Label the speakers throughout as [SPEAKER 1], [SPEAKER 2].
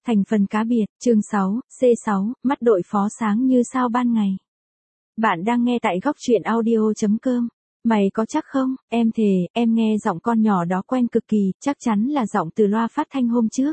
[SPEAKER 1] Thành phần cá biệt, chương 6, C6, mắt đội phó sáng như sao ban ngày. Bạn đang nghe tại góc truyện audio.com. Mày có chắc không? Em thề, em nghe giọng con nhỏ đó quen cực kỳ, chắc chắn là giọng từ loa phát thanh hôm trước.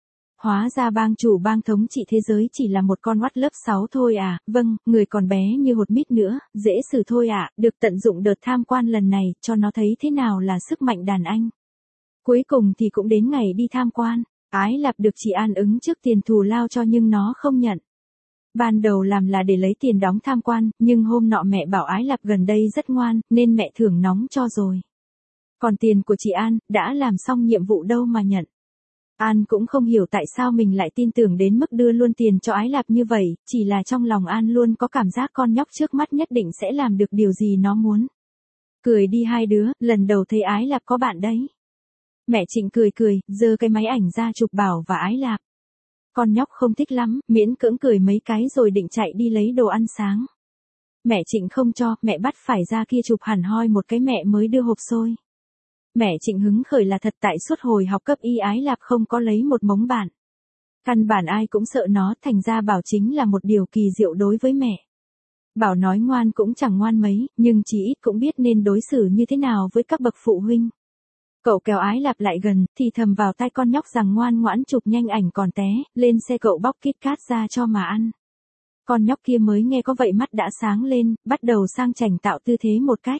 [SPEAKER 1] Hóa ra bang chủ bang thống trị thế giới chỉ là một con oắt lớp 6 thôi à, vâng, người còn bé như hột mít nữa, dễ xử thôi à, được tận dụng đợt tham quan lần này, cho nó thấy thế nào là sức mạnh đàn anh. Cuối cùng thì cũng đến ngày đi tham quan. Ái Lạp được chị An ứng trước tiền thù lao cho nhưng nó không nhận. Ban đầu làm là để lấy tiền đóng tham quan, nhưng hôm nọ mẹ bảo Ái Lạp gần đây rất ngoan, nên mẹ thưởng nóng cho rồi. Còn tiền của chị An, đã làm xong nhiệm vụ đâu mà nhận. An cũng không hiểu tại sao mình lại tin tưởng đến mức đưa luôn tiền cho Ái Lạp như vậy, chỉ là trong lòng An luôn có cảm giác con nhóc trước mắt nhất định sẽ làm được điều gì nó muốn. Cười đi hai đứa, lần đầu thấy Ái Lạp có bạn đấy. Mẹ Trịnh cười, giơ cái máy ảnh ra chụp Bảo và Ái Lạp. Con nhóc không thích lắm, miễn cưỡng cười mấy cái rồi định chạy đi lấy đồ ăn sáng. Mẹ Trịnh không cho, mẹ bắt phải ra kia chụp hẳn hoi một cái mẹ mới đưa hộp xôi. Mẹ Trịnh hứng khởi là thật tại suốt hồi học cấp y Ái Lạp không có lấy một mống bạn. Căn bản ai cũng sợ nó, thành ra Bảo chính là một điều kỳ diệu đối với mẹ. Bảo nói ngoan cũng chẳng ngoan mấy, nhưng chỉ ít cũng biết nên đối xử như thế nào với các bậc phụ huynh. Cậu kéo Ái Lạp lại gần, thì thầm vào tai con nhóc rằng ngoan ngoãn chụp nhanh ảnh còn té, lên xe cậu bóc Kit Kat ra cho mà ăn. Con nhóc kia mới nghe có vậy mắt đã sáng lên, bắt đầu sang chảnh tạo tư thế một cách.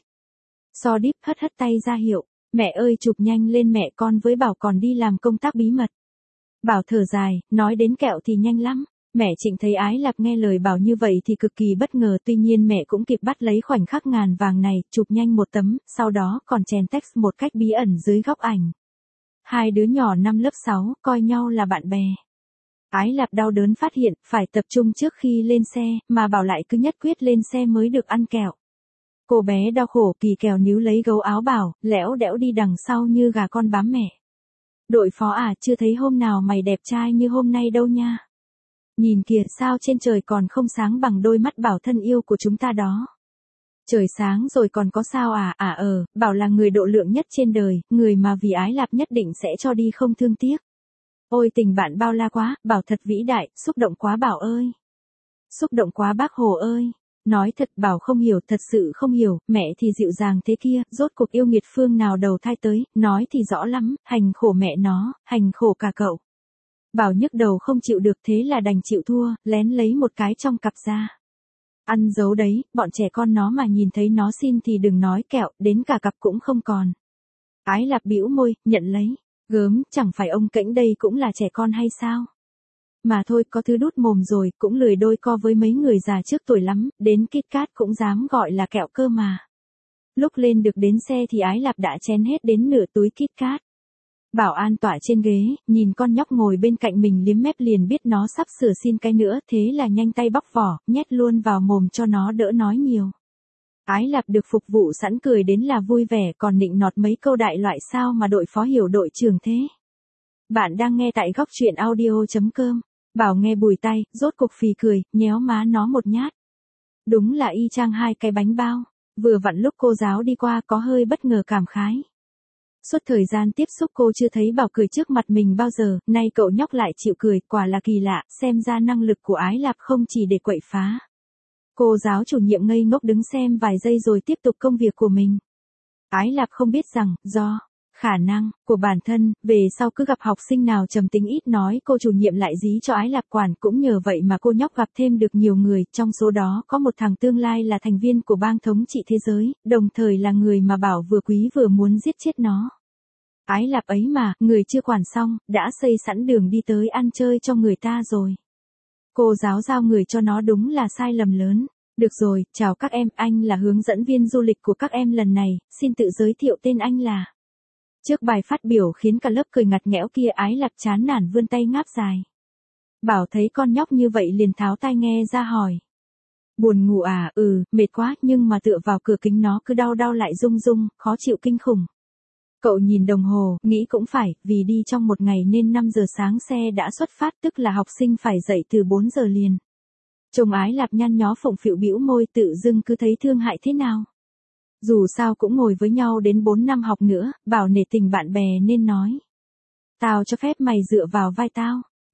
[SPEAKER 1] So Díp hất tay ra hiệu, mẹ ơi chụp nhanh lên mẹ, con với Bảo còn đi làm công tác bí mật. Bảo thở dài, nói đến kẹo thì nhanh lắm. Mẹ Trịnh thấy Ái Lạp nghe lời Bảo như vậy thì cực kỳ bất ngờ, tuy nhiên mẹ cũng kịp bắt lấy khoảnh khắc ngàn vàng này, chụp nhanh một tấm, sau đó còn chèn text một cách bí ẩn dưới góc ảnh. Hai đứa nhỏ năm lớp 6, coi nhau là bạn bè. Ái Lạp đau đớn phát hiện, phải tập trung trước khi lên xe, mà Bảo lại cứ nhất quyết lên xe mới được ăn kẹo. Cô bé đau khổ kỳ kèo níu lấy gấu áo Bảo, lẽo đẽo đi đằng sau như gà con bám mẹ. Đội phó à, chưa thấy hôm nào mày đẹp trai như hôm nay đâu nha. Nhìn kìa, sao trên trời còn không sáng bằng đôi mắt Bảo thân yêu của chúng ta đó. Trời sáng rồi còn có sao à, Bảo là người độ lượng nhất trên đời, người mà vì Ái Lạp nhất định sẽ cho đi không thương tiếc. Ôi tình bạn bao la quá, Bảo thật vĩ đại, xúc động quá Bảo ơi. Xúc động quá bác Hồ ơi. Nói thật Bảo không hiểu, thật sự không hiểu, mẹ thì dịu dàng thế kia, rốt cuộc yêu nghiệt phương nào đầu thai tới, nói thì rõ lắm, hành khổ mẹ nó, hành khổ cả cậu. Bảo nhức đầu không chịu được, thế là đành chịu thua, lén lấy một cái trong cặp ra. Ăn giấu đấy, bọn trẻ con nó mà nhìn thấy nó xin thì đừng nói kẹo, đến cả cặp cũng không còn. Ái Lạp bĩu môi, nhận lấy. Gớm, chẳng phải ông Kễnh đây cũng là trẻ con hay sao? Mà thôi, có thứ đút mồm rồi, cũng lười đôi co với mấy người già trước tuổi lắm, đến Kit Kat cũng dám gọi là kẹo cơ mà. Lúc lên được đến xe thì Ái Lạp đã chén hết đến nửa túi Kit Kat. Bảo an tọa trên ghế, nhìn con nhóc ngồi bên cạnh mình liếm mép liền biết nó sắp sửa xin cái nữa, thế là nhanh tay bóc vỏ, nhét luôn vào mồm cho nó đỡ nói nhiều. Ái Lạp được phục vụ sẵn cười đến là vui vẻ, còn nịnh nọt mấy câu đại loại sao mà đội phó hiểu đội trưởng thế. Bạn đang nghe tại góc truyện audio.com. Bảo nghe bùi tay, rốt cục phì cười, nhéo má nó một nhát. Đúng là y chang hai cái bánh bao. Vừa vặn lúc cô giáo đi qua có hơi bất ngờ cảm khái. Suốt thời gian tiếp xúc cô chưa thấy Bảo cười trước mặt mình bao giờ, nay cậu nhóc lại chịu cười, quả là kỳ lạ, xem ra năng lực của Ái Lạp không chỉ để quậy phá. Cô giáo chủ nhiệm ngây ngốc đứng xem vài giây rồi tiếp tục công việc của mình. Ái Lạp không biết rằng, do khả năng của bản thân, về sau cứ gặp học sinh nào trầm tính ít nói cô chủ nhiệm lại dí cho Ái Lạp quản, cũng nhờ vậy mà cô nhóc gặp thêm được nhiều người, trong số đó có một thằng tương lai là thành viên của bang thống trị thế giới, đồng thời là người mà Bảo vừa quý vừa muốn giết chết nó. Ái Lạp ấy mà, người chưa quản xong, đã xây sẵn đường đi tới ăn chơi cho người ta rồi. Cô giáo giao người cho nó đúng là sai lầm lớn. Được rồi, chào các em, anh là hướng dẫn viên du lịch của các em lần này, xin tự giới thiệu tên anh là. Trước bài phát biểu khiến cả lớp cười ngặt nghẽo kia Ái Lạp chán nản vươn tay ngáp dài. Bảo thấy con nhóc như vậy liền tháo tai nghe ra hỏi. Buồn ngủ à, mệt quá, nhưng mà tựa vào cửa kính nó cứ đau lại rung rung, khó chịu kinh khủng. Cậu nhìn đồng hồ, nghĩ cũng phải, vì đi trong một ngày nên 5 giờ sáng xe đã xuất phát, tức là học sinh phải dậy từ 4 giờ liền. Chồng Ái Lạp nhăn nhó phụng phịu bĩu môi, tự dưng cứ thấy thương hại thế nào. Dù sao cũng ngồi với nhau đến 4 năm học nữa, Bảo nể tình bạn bè nên nói. Tao cho phép mày dựa vào vai tao.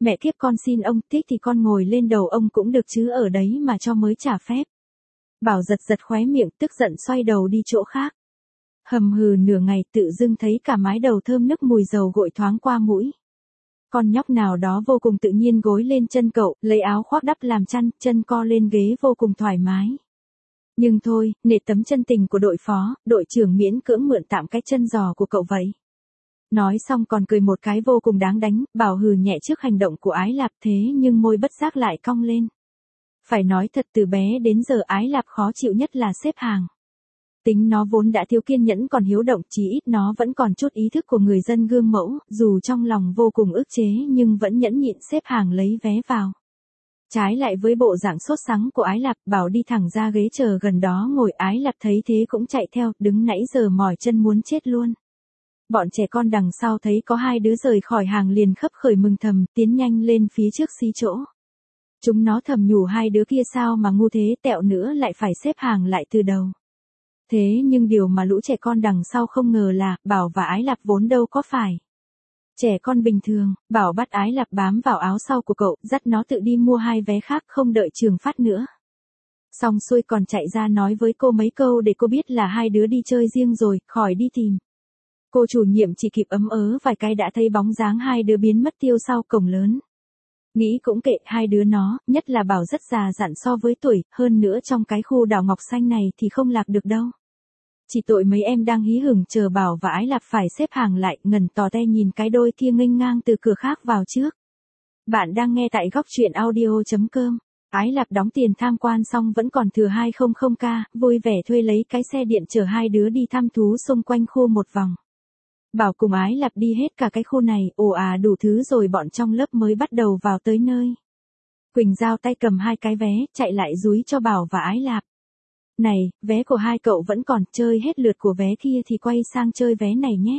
[SPEAKER 1] Mẹ kiếp con xin ông, thích thì con ngồi lên đầu ông cũng được chứ ở đấy mà cho mới trả phép. Bảo giật giật khóe miệng tức giận xoay đầu đi chỗ khác. Hầm hừ nửa ngày tự dưng thấy cả mái đầu thơm nức mùi dầu gội thoáng qua mũi. Con nhóc nào đó vô cùng tự nhiên gối lên chân cậu, lấy áo khoác đắp làm chăn, chân co lên ghế vô cùng thoải mái. Nhưng thôi, nể tấm chân tình của đội phó, đội trưởng miễn cưỡng mượn tạm cái chân giò của cậu vậy. Nói xong còn cười một cái vô cùng đáng đánh, Bảo hừ nhẹ trước hành động của Ái Lạp thế nhưng môi bất giác lại cong lên. Phải nói thật từ bé đến giờ Ái Lạp khó chịu nhất là xếp hàng. Tính nó vốn đã thiếu kiên nhẫn còn hiếu động, chí ít nó vẫn còn chút ý thức của người dân gương mẫu, dù trong lòng vô cùng ức chế nhưng vẫn nhẫn nhịn xếp hàng lấy vé vào. Trái lại với bộ dạng sốt sắng của Ái Lạp, Bảo đi thẳng ra ghế chờ gần đó ngồi. Ái Lạp thấy thế cũng chạy theo, đứng nãy giờ mỏi chân muốn chết luôn. Bọn trẻ con đằng sau thấy có hai đứa rời khỏi hàng liền khấp khởi mừng thầm, tiến nhanh lên phía trước xí chỗ. Chúng nó thầm nhủ hai đứa kia sao mà ngu thế, tẹo nữa lại phải xếp hàng lại từ đầu. Thế nhưng điều mà lũ trẻ con đằng sau không ngờ là, Bảo và Ái Lạp vốn đâu có phải trẻ con bình thường. Bảo bắt Ái Lạp bám vào áo sau của cậu, dắt nó tự đi mua hai vé khác không đợi trường phát nữa. Xong xuôi còn chạy ra nói với cô mấy câu để cô biết là hai đứa đi chơi riêng rồi, khỏi đi tìm. Cô chủ nhiệm chỉ kịp ấm ớ vài cái đã thấy bóng dáng hai đứa biến mất tiêu sau cổng lớn. Nghĩ cũng kệ, hai đứa nó, nhất là Bảo rất già dặn so với tuổi, hơn nữa trong cái khu đảo Ngọc Xanh này thì không lạc được đâu. Chỉ tội mấy em đang hí hửng chờ Bảo và Ái Lạp phải xếp hàng lại, ngẩn tò te nhìn cái đôi kia nghênh ngang từ cửa khác vào trước. Bạn đang nghe tại góc truyện audio.com. Ái Lạp đóng tiền tham quan xong vẫn còn thừa 200k, vui vẻ thuê lấy cái xe điện chở hai đứa đi thăm thú xung quanh khu một vòng. Bảo cùng Ái Lạp đi hết cả cái khu này, ồ đủ thứ rồi bọn trong lớp mới bắt đầu vào tới nơi. Quỳnh giao tay cầm hai cái vé, chạy lại dúi cho Bảo và Ái Lạp. Này, vé của hai cậu vẫn còn, chơi hết lượt của vé kia thì quay sang chơi vé này nhé.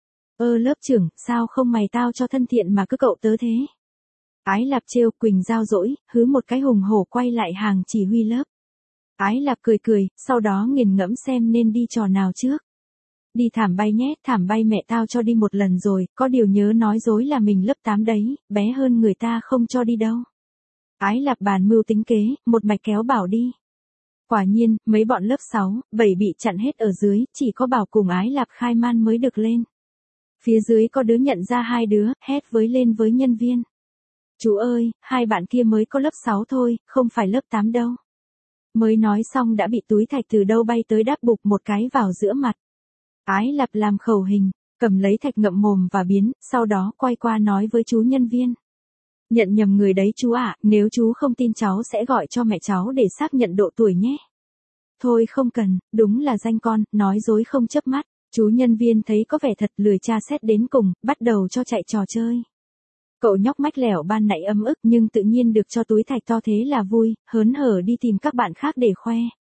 [SPEAKER 1] Lớp trưởng, sao không mày tao cho thân thiện mà cứ cậu tớ thế. Ái Lạp trêu, Quỳnh giao dỗi, hứ một cái hùng hổ quay lại hàng chỉ huy lớp. Ái Lạp cười cười, sau đó nghiền ngẫm xem nên đi trò nào trước. Đi thảm bay nhé, thảm bay mẹ tao cho đi một lần rồi, có điều nhớ nói dối là mình lớp 8 đấy, bé hơn người ta không cho đi đâu. Ái Lạp bàn mưu tính kế, một mạch kéo Bảo đi. Quả nhiên, mấy bọn lớp 6, 7 bị chặn hết ở dưới, chỉ có Bảo cùng Ái Lạp khai man mới được lên. Phía dưới có đứa nhận ra hai đứa, hét lên với nhân viên. Chú ơi, hai bạn kia mới có lớp 6 thôi, không phải lớp 8 đâu. Mới nói xong đã bị túi thạch từ đâu bay tới đáp bụp một cái vào giữa mặt. Ái Lạp làm khẩu hình, cầm lấy thạch ngậm mồm và biến, sau đó quay qua nói với chú nhân viên. Nhận nhầm người đấy chú ạ, nếu chú không tin cháu sẽ gọi cho mẹ cháu để xác nhận độ tuổi nhé. Thôi không cần, đúng là danh con, nói dối không chớp mắt. Chú nhân viên thấy có vẻ thật lười tra xét đến cùng, bắt đầu cho chạy trò chơi. Cậu nhóc mách lẻo ban nãy ấm ức nhưng tự nhiên được cho túi thạch to thế là vui, hớn hở đi tìm các bạn khác để khoe.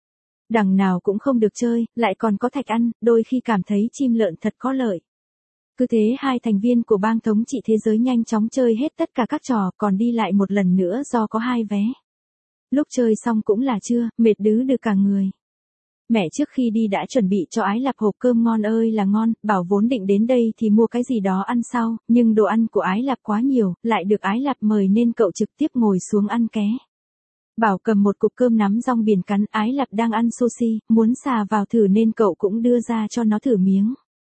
[SPEAKER 1] Đằng nào cũng không được chơi, lại còn có thạch ăn, đôi khi cảm thấy chim lợn thật có lợi. Cứ thế hai thành viên của bang thống trị thế giới nhanh chóng chơi hết tất cả các trò, còn đi lại một lần nữa do có hai vé. Lúc chơi xong cũng là trưa, mệt đứ được cả người. Mẹ trước khi đi đã chuẩn bị cho Ái Lạp hộp cơm ngon ơi là ngon, Bảo vốn định đến đây thì mua cái gì đó ăn sau, nhưng đồ ăn của Ái Lạp quá nhiều, lại được Ái Lạp mời nên cậu trực tiếp ngồi xuống ăn ké. Bảo cầm một cục cơm nắm rong biển cắn, Ái Lạp đang ăn sushi, muốn xà vào thử nên cậu cũng đưa ra cho nó thử miếng.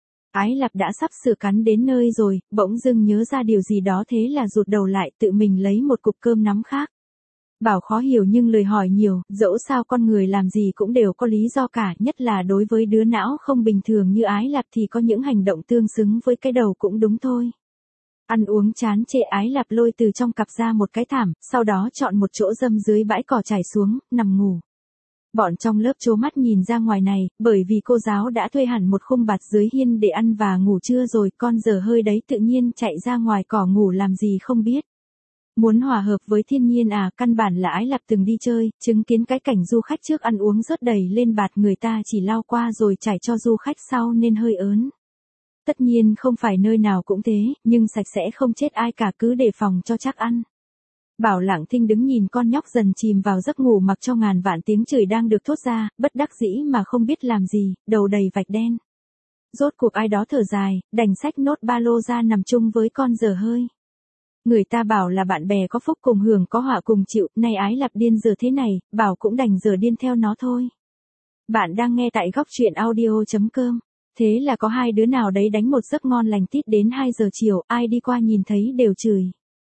[SPEAKER 1] Ái Lạp đã sắp sửa cắn đến nơi rồi, bỗng dưng nhớ ra điều gì đó thế là rụt đầu lại tự mình lấy một cục cơm nắm khác. Bảo khó hiểu nhưng lời hỏi nhiều, dẫu sao con người làm gì cũng đều có lý do cả, nhất là đối với đứa não không bình thường như Ái Lạp thì có những hành động tương xứng với cái đầu cũng đúng thôi. Ăn uống chán chê, Ái Lạp lôi từ trong cặp ra một cái thảm, sau đó chọn một chỗ râm dưới bãi cỏ trải xuống, nằm ngủ. Bọn trong lớp trố mắt nhìn ra ngoài này, bởi vì cô giáo đã thuê hẳn một khung bạt dưới hiên để ăn và ngủ trưa rồi, con dở hơi đấy tự nhiên chạy ra ngoài cỏ ngủ làm gì không biết. Muốn hòa hợp với thiên nhiên à, căn bản là Ái Lạp từng đi chơi, chứng kiến cái cảnh du khách trước ăn uống rớt đầy lên bạt, người ta chỉ lao qua rồi trải cho du khách sau nên hơi ớn. Tất nhiên không phải nơi nào cũng thế, nhưng sạch sẽ không chết ai cả, cứ đề phòng cho chắc ăn. Bảo lặng thinh đứng nhìn con nhóc dần chìm vào giấc ngủ mặc cho ngàn vạn tiếng chửi đang được thốt ra, bất đắc dĩ mà không biết làm gì, đầu đầy vạch đen. Rốt cuộc ai đó thở dài, đành xách nốt ba lô ra nằm chung với con dở hơi. Người ta bảo là bạn bè có phúc cùng hưởng có họa cùng chịu, nay Ái Lạp điên giờ thế này, bảo cũng đành giờ điên theo nó thôi. Bạn đang nghe tại góc truyện audio.com. Thế là có hai đứa nào đấy đánh một giấc ngon lành tít đến 2 giờ chiều, ai đi qua nhìn thấy đều chửi.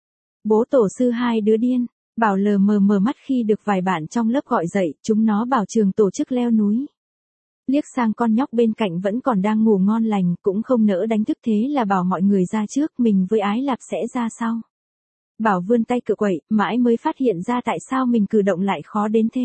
[SPEAKER 1] Bố tổ sư hai đứa điên, Bảo lờ mờ mờ mắt khi được vài bạn trong lớp gọi dậy, chúng nó bảo trường tổ chức leo núi. Liếc sang con nhóc bên cạnh vẫn còn đang ngủ ngon lành, cũng không nỡ đánh thức, thế là bảo mọi người ra trước, mình với Ái Lạp sẽ ra sau. Bảo vươn tay cựa quậy, mãi mới phát hiện ra tại sao mình cử động lại khó đến thế.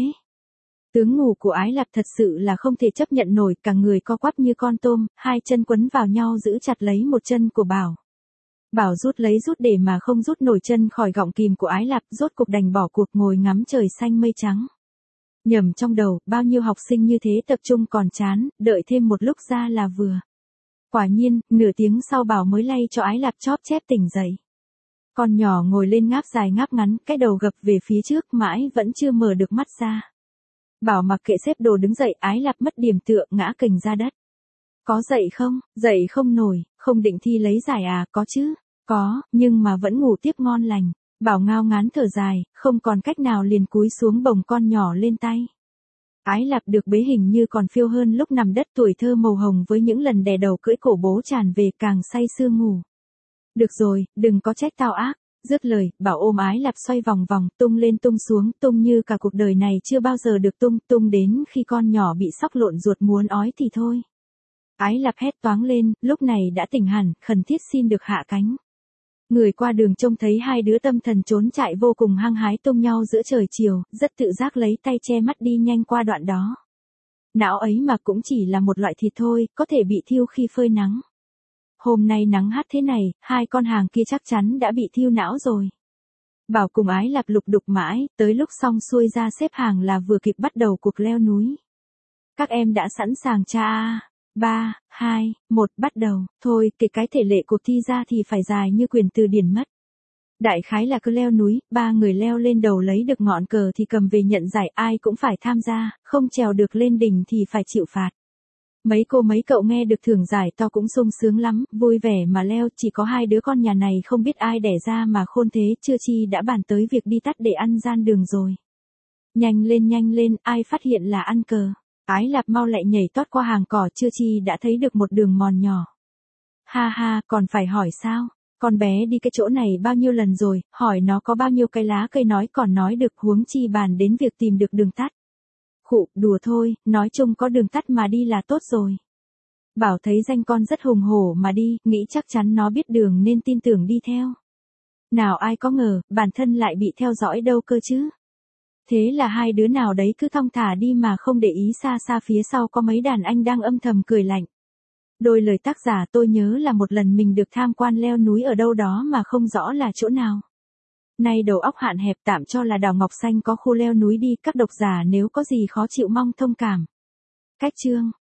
[SPEAKER 1] Tướng ngủ của Ái Lạp thật sự là không thể chấp nhận nổi, cả người co quắp như con tôm, hai chân quấn vào nhau giữ chặt lấy một chân của Bảo. Bảo rút lấy rút để mà không rút nổi chân khỏi gọng kìm của Ái Lạp, rốt cục đành bỏ cuộc ngồi ngắm trời xanh mây trắng. Nhầm trong đầu, bao nhiêu học sinh như thế tập trung còn chán, đợi thêm một lúc ra là vừa. Quả nhiên, nửa tiếng sau Bảo mới lay cho Ái Lạp chóp chép tỉnh dậy. Con nhỏ ngồi lên ngáp dài ngáp ngắn, cái đầu gập về phía trước mãi vẫn chưa mở được mắt ra. Bảo mặc kệ xếp đồ đứng dậy, Ái Lạp mất điểm tựa ngã kềnh ra đất. Có dậy không? Dậy không nổi, không định thi lấy giải à? Có chứ, có, nhưng mà vẫn ngủ tiếp ngon lành. Bảo ngao ngán thở dài, không còn cách nào liền cúi xuống bồng con nhỏ lên tay. Ái Lạp được bế hình như còn phiêu hơn lúc nằm đất, tuổi thơ màu hồng với những lần đè đầu cưỡi cổ bố tràn về, càng say sưa ngủ. Được rồi, đừng có trách tao ác. Dứt lời, Bảo ôm Ái Lạp xoay vòng vòng, tung lên tung xuống, tung như cả cuộc đời này chưa bao giờ được tung, tung đến khi con nhỏ bị sóc lộn ruột muốn ói thì thôi. Ái Lạp hét toáng lên, lúc này đã tỉnh hẳn, khẩn thiết xin được hạ cánh. Người qua đường trông thấy hai đứa tâm thần trốn chạy vô cùng hăng hái tung nhau giữa trời chiều, rất tự giác lấy tay che mắt đi nhanh qua đoạn đó. Não ấy mà cũng chỉ là một loại thịt thôi, có thể bị thiêu khi phơi nắng. Hôm nay nắng hắt thế này, hai con hàng kia chắc chắn đã bị thiêu não rồi. Bảo cùng Ái Lạp lục đục mãi, tới lúc xong xuôi ra xếp hàng là vừa kịp bắt đầu cuộc leo núi. Các em đã sẵn sàng cha à? 3, 2, 1 bắt đầu, thôi, kể cái thể lệ cuộc thi ra thì phải dài như quyền từ điển mất. Đại khái là cứ leo núi, 3 người leo lên đầu lấy được ngọn cờ thì cầm về nhận giải, ai cũng phải tham gia, không trèo được lên đỉnh thì phải chịu phạt. Mấy cô mấy cậu nghe được thưởng giải to cũng sung sướng lắm, vui vẻ mà leo, chỉ có hai đứa con nhà này không biết ai đẻ ra mà khôn thế, chưa chi đã bàn tới việc đi tắt để ăn gian đường rồi. Nhanh lên, ai phát hiện là ăn cờ. Ái Lạp mau lại nhảy tót qua hàng cỏ, chưa chi đã thấy được một đường mòn nhỏ. Ha ha, còn phải hỏi sao? Con bé đi cái chỗ này bao nhiêu lần rồi, hỏi nó có bao nhiêu cái lá cây nói còn nói được, huống chi bàn đến việc tìm được đường tắt. Khụ, đùa thôi, nói chung có đường tắt mà đi là tốt rồi. Bảo thấy danh con rất hùng hổ mà đi, nghĩ chắc chắn nó biết đường nên tin tưởng đi theo. Nào ai có ngờ, bản thân lại bị theo dõi đâu cơ chứ. Thế là hai đứa nào đấy cứ thong thả đi mà không để ý xa xa phía sau có mấy đàn anh đang âm thầm cười lạnh. Đôi lời tác giả tôi nhớ là một lần mình được tham quan leo núi ở đâu đó mà không rõ là chỗ nào. Nay đầu óc hạn hẹp tạm cho là đảo Ngọc Xanh có khu leo núi đi, các độc giả nếu có gì khó chịu mong thông cảm. Cách chương